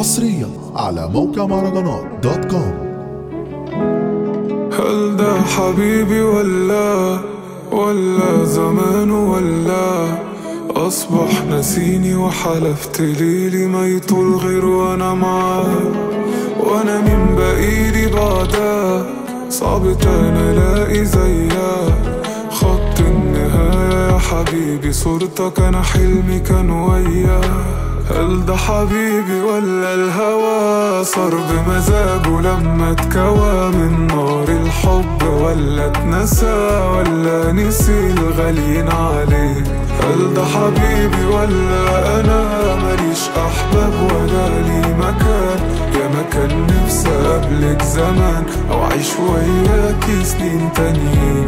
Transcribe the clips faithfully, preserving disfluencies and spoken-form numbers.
حصريا على موقع مهرجانات دوت كوم. هل ده حبيبي ولا ولا زمان ولا أصبح نسيني وحلفت ليلي ما يطول غير وأنا معاه، وأنا من بقيلي بعدها صعب تاني ألاقي زيها. خط النهاية يا حبيبي صورتك أنا حلمي كان وياه. هل ده حبيبي ولا الهوى صار بمزاجه لما اتكوى من نار الحب، ولا اتنسى ولا نسي الغاليين عليه. هل ده حبيبي ولا انا ماليش احباب ولا لي مكان، يا مكان نفسي قبلك زمان او اعيش وياكي سنين تانيين.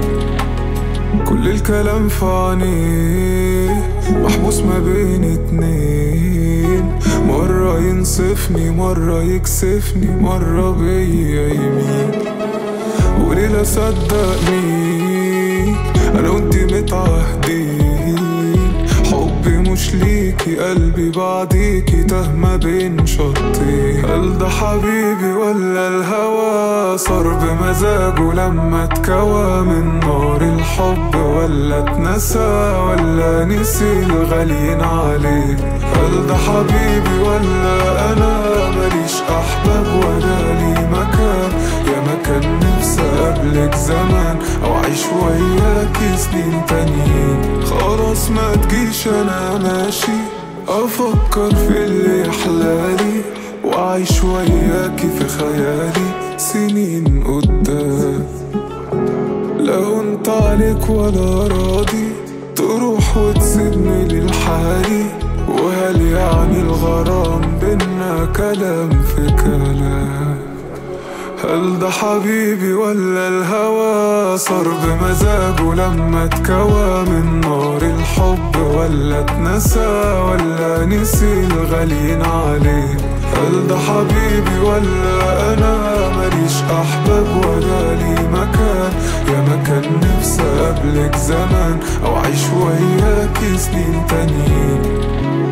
كل الكلام في عينيه محبوس ما بين اتنين، مرة ينصفني مرة يكسفني مرة بيا يمين. وليلة صدقني انا وانتي متعهدين، حبي مش ليكي قلبي بعديكي تهمة بين شطين. هل ده حبيبي ولا الهوى صار بمزاجه لما اتكوى من نار الحب، ولا اتنسى ولا نسي الغاليين عليه. هل ده حبيبي ولا انا ماليش احباب ولا لي مكان، يا مكان نفسي قبلك زمان او اعيش وياكي سنين تانيين. خلاص ما تجيش انا ماشي افكر في اللي يحلالي واعيش وياكي في خيالي سنين قدام. لو انت عليك ولا راضي تروح وتسيبني للحالي، وهل يعني الغرام بينا كلام في كلام. هل ده حبيبي ولا الهوى صار بمزاجه لما اتكوى من نار الحب، ولا اتنسى ولا نسي الغاليين عليه. هل ده حبيبي ولا انا ماليش احباب ولا لي مكان، يا مكان نفسي قبلك زمان او اعيش وياكي سنين تانيين.